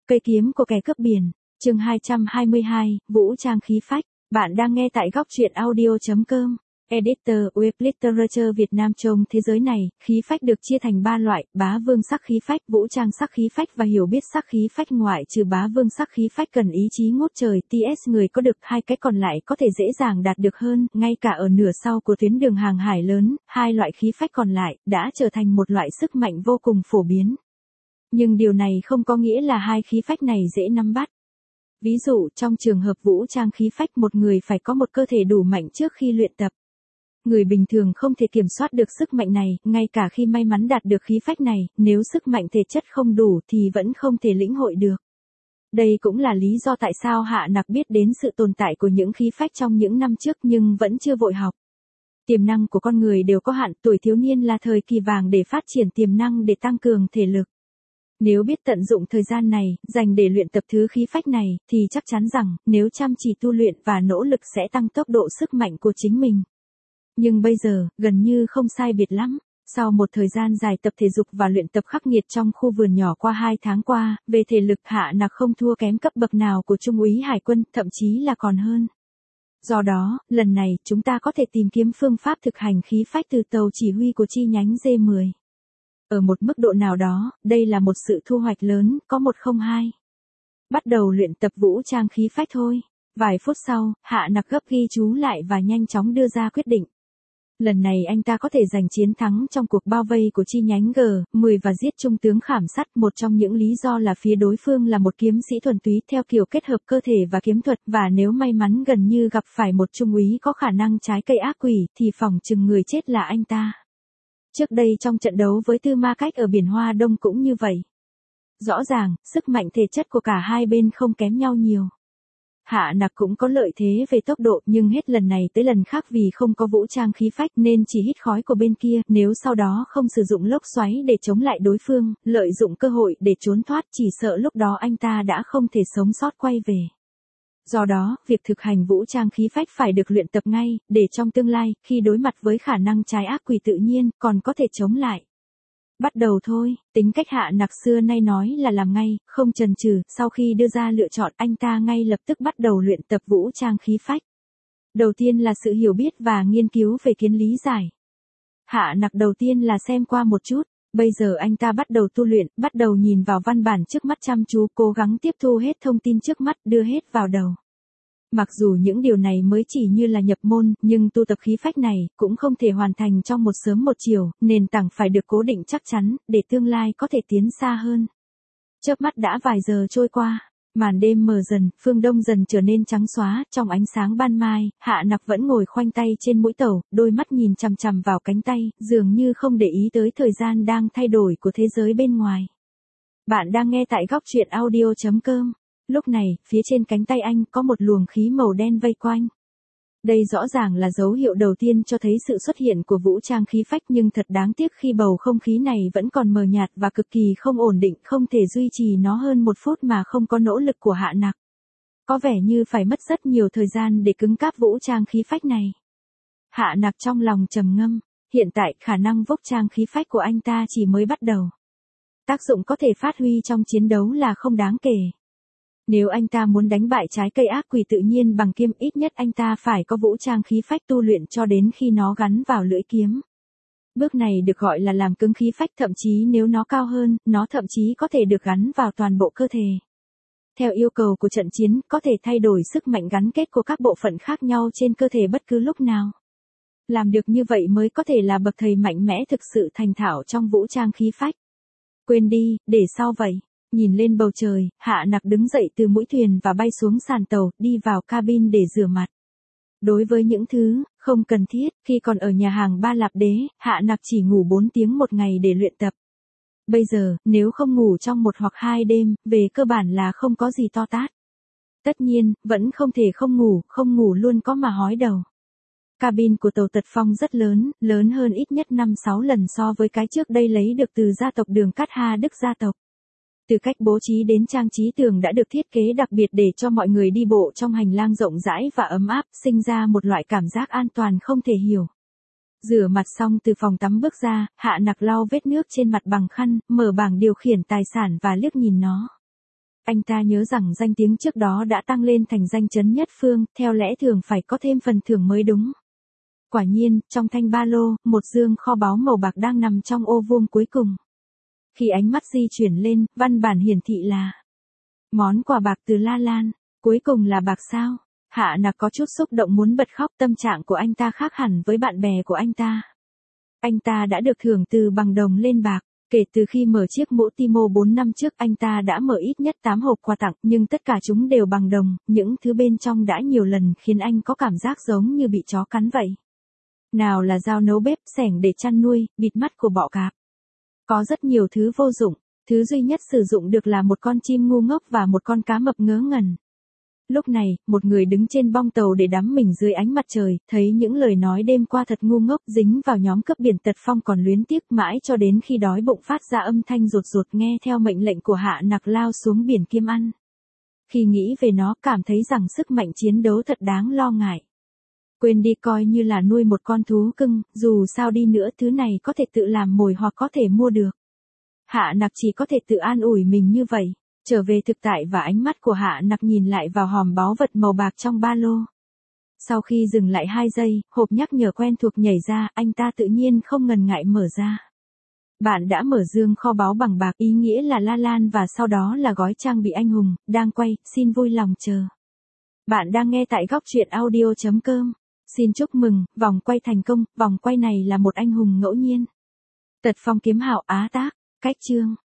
Cây kiếm của kẻ cướp biển, chương 222, Vũ trang khí phách. Bạn đang nghe tại góc truyện audio.com. Editor Web Literature Việt Nam. Trong thế giới này, khí phách được chia thành 3 loại: bá vương sắc khí phách, vũ trang sắc khí phách và hiểu biết sắc khí phách. Ngoại trừ bá vương sắc khí phách cần ý chí ngút trời, TS người có được hai cái còn lại có thể dễ dàng đạt được hơn. Ngay cả ở nửa sau của tuyến đường hàng hải lớn, hai loại khí phách còn lại đã trở thành một loại sức mạnh vô cùng phổ biến. Nhưng điều này không có nghĩa là hai khí phách này dễ nắm bắt. Ví dụ, trong trường hợp vũ trang khí phách, một người phải có một cơ thể đủ mạnh trước khi luyện tập. Người bình thường không thể kiểm soát được sức mạnh này, ngay cả khi may mắn đạt được khí phách này, nếu sức mạnh thể chất không đủ thì vẫn không thể lĩnh hội được. Đây cũng là lý do tại sao Hạ Nặc biết đến sự tồn tại của những khí phách trong những năm trước nhưng vẫn chưa vội học. Tiềm năng của con người đều có hạn, tuổi thiếu niên là thời kỳ vàng để phát triển tiềm năng để tăng cường thể lực. Nếu biết tận dụng thời gian này, dành để luyện tập thứ khí phách này, thì chắc chắn rằng, nếu chăm chỉ tu luyện và nỗ lực sẽ tăng tốc độ sức mạnh của chính mình. Nhưng bây giờ, gần như không sai biệt lắm. Sau một thời gian dài tập thể dục và luyện tập khắc nghiệt trong khu vườn nhỏ qua 2 tháng qua, về thể lực Hạ Nặc không thua kém cấp bậc nào của Trung úy Hải quân, thậm chí là còn hơn. Do đó, lần này, chúng ta có thể tìm kiếm phương pháp thực hành khí phách từ tàu chỉ huy của chi nhánh D10. Ở một mức độ nào đó, đây là một sự thu hoạch lớn, có 102. Bắt đầu luyện tập vũ trang khí phách thôi. Vài phút sau, Hạ Nặc gấp ghi chú lại và nhanh chóng đưa ra quyết định. Lần này anh ta có thể giành chiến thắng trong cuộc bao vây của chi nhánh G10 và giết trung tướng Khảm Sắt. Một trong những lý do là phía đối phương là một kiếm sĩ thuần túy theo kiểu kết hợp cơ thể và kiếm thuật, và nếu may mắn gần như gặp phải một trung úy có khả năng trái cây ác quỷ thì phỏng chừng người chết là anh ta. Trước đây trong trận đấu với Tư Ma Cách ở biển Hoa Đông cũng như vậy. Rõ ràng, sức mạnh thể chất của cả hai bên không kém nhau nhiều. Hạ Nặc cũng có lợi thế về tốc độ, nhưng hết lần này tới lần khác vì không có vũ trang khí phách nên chỉ hít khói của bên kia. Nếu sau đó không sử dụng lốc xoáy để chống lại đối phương, lợi dụng cơ hội để trốn thoát, chỉ sợ lúc đó anh ta đã không thể sống sót quay về. Do đó, việc thực hành vũ trang khí phách phải được luyện tập ngay, để trong tương lai, khi đối mặt với khả năng trái ác quỷ tự nhiên, còn có thể chống lại. Bắt đầu thôi, tính cách Hạ Nặc xưa nay nói là làm ngay, không chần chừ. Sau khi đưa ra lựa chọn, anh ta ngay lập tức bắt đầu luyện tập vũ trang khí phách. Đầu tiên là sự hiểu biết và nghiên cứu về kiến lý giải. Hạ Nặc đầu tiên là xem qua một chút, bây giờ anh ta bắt đầu tu luyện, bắt đầu nhìn vào văn bản trước mắt chăm chú, cố gắng tiếp thu hết thông tin trước mắt, đưa hết vào đầu. Mặc dù những điều này mới chỉ như là nhập môn, nhưng tu tập khí phách này cũng không thể hoàn thành trong một sớm một chiều, nền tảng phải được cố định chắc chắn, để tương lai có thể tiến xa hơn. Chớp mắt đã vài giờ trôi qua, màn đêm mờ dần, phương đông dần trở nên trắng xóa, trong ánh sáng ban mai, Hạ Nặc vẫn ngồi khoanh tay trên mũi tàu, đôi mắt nhìn chằm chằm vào cánh tay, dường như không để ý tới thời gian đang thay đổi của thế giới bên ngoài. Bạn đang nghe tại góc truyện audio.com. Lúc này, phía trên cánh tay anh có một luồng khí màu đen vây quanh. Đây rõ ràng là dấu hiệu đầu tiên cho thấy sự xuất hiện của vũ trang khí phách, nhưng thật đáng tiếc khi bầu không khí này vẫn còn mờ nhạt và cực kỳ không ổn định, không thể duy trì nó hơn 1 phút mà không có nỗ lực của Hạ Nặc. Có vẻ như phải mất rất nhiều thời gian để cứng cáp vũ trang khí phách này. Hạ Nặc trong lòng trầm ngâm, hiện tại khả năng vũ trang khí phách của anh ta chỉ mới bắt đầu. Tác dụng có thể phát huy trong chiến đấu là không đáng kể. Nếu anh ta muốn đánh bại trái cây ác quỷ tự nhiên bằng kiếm, ít nhất anh ta phải có vũ trang khí phách tu luyện cho đến khi nó gắn vào lưỡi kiếm. Bước này được gọi là làm cứng khí phách, thậm chí nếu nó cao hơn, nó thậm chí có thể được gắn vào toàn bộ cơ thể. Theo yêu cầu của trận chiến, có thể thay đổi sức mạnh gắn kết của các bộ phận khác nhau trên cơ thể bất cứ lúc nào. Làm được như vậy mới có thể là bậc thầy mạnh mẽ thực sự thành thạo trong vũ trang khí phách. Quên đi, để sau vậy. Nhìn lên bầu trời, Hạ Nặc đứng dậy từ mũi thuyền và bay xuống sàn tàu, đi vào cabin để rửa mặt. Đối với những thứ không cần thiết, khi còn ở nhà hàng Ba Lạp Đế, Hạ Nặc chỉ ngủ 4 tiếng một ngày để luyện tập. Bây giờ, nếu không ngủ trong 1 hoặc 2 đêm, về cơ bản là không có gì to tát. Tất nhiên, vẫn không thể không ngủ luôn có mà hói đầu. Cabin của tàu Tật Phong rất lớn, lớn hơn ít nhất 5-6 lần so với cái trước đây lấy được từ gia tộc Đường Cát Ha Đức gia tộc. Từ cách bố trí đến trang trí tường đã được thiết kế đặc biệt để cho mọi người đi bộ trong hành lang rộng rãi và ấm áp, sinh ra một loại cảm giác an toàn không thể hiểu. Rửa mặt xong từ phòng tắm bước ra, Hạ Nặc lau vết nước trên mặt bằng khăn, mở bảng điều khiển tài sản và liếc nhìn nó. Anh ta nhớ rằng danh tiếng trước đó đã tăng lên thành danh chấn nhất phương, theo lẽ thường phải có thêm phần thưởng mới đúng. Quả nhiên, trong thanh ba lô, một dương kho báu màu bạc đang nằm trong ô vuông cuối cùng. Khi ánh mắt di chuyển lên, văn bản hiển thị là món quà bạc từ La Lan. Cuối cùng là bạc sao? Hạ Nặc có chút xúc động muốn bật khóc, tâm trạng của anh ta khác hẳn với bạn bè của anh ta. Anh ta đã được thưởng từ bằng đồng lên bạc. Kể từ khi mở chiếc mũ Timo 4 năm trước, anh ta đã mở ít nhất 8 hộp quà tặng, nhưng tất cả chúng đều bằng đồng, những thứ bên trong đã nhiều lần khiến anh có cảm giác giống như bị chó cắn vậy. Nào là dao nấu bếp, xẻng để chăn nuôi, bịt mắt của bọ cạp. Có rất nhiều thứ vô dụng, thứ duy nhất sử dụng được là một con chim ngu ngốc và một con cá mập ngớ ngẩn. Lúc này, một người đứng trên bong tàu để đắm mình dưới ánh mặt trời, thấy những lời nói đêm qua thật ngu ngốc dính vào nhóm cướp biển Tật Phong còn luyến tiếc mãi cho đến khi đói bụng phát ra âm thanh rụt rụt nghe theo mệnh lệnh của Hạ Nặc lao xuống biển kiếm ăn. Khi nghĩ về nó, cảm thấy rằng sức mạnh chiến đấu thật đáng lo ngại. Quên đi, coi như là nuôi một con thú cưng, dù sao đi nữa thứ này có thể tự làm mồi hoặc có thể mua được. Hạ Nặc chỉ có thể tự an ủi mình như vậy. Trở về thực tại và ánh mắt của Hạ Nặc nhìn lại vào hòm báu vật màu bạc trong ba lô. Sau khi dừng lại 2 giây, hộp nhắc nhở quen thuộc nhảy ra, anh ta tự nhiên không ngần ngại mở ra. Bạn đã mở dương kho báu bằng bạc, ý nghĩa là La Lan và sau đó là gói trang bị anh hùng, đang quay, xin vui lòng chờ. Bạn đang nghe tại góc truyện audio.com. Xin chúc mừng, vòng quay thành công, vòng quay này là một anh hùng ngẫu nhiên. Tật Phong kiếm hào Á tác, cách chương.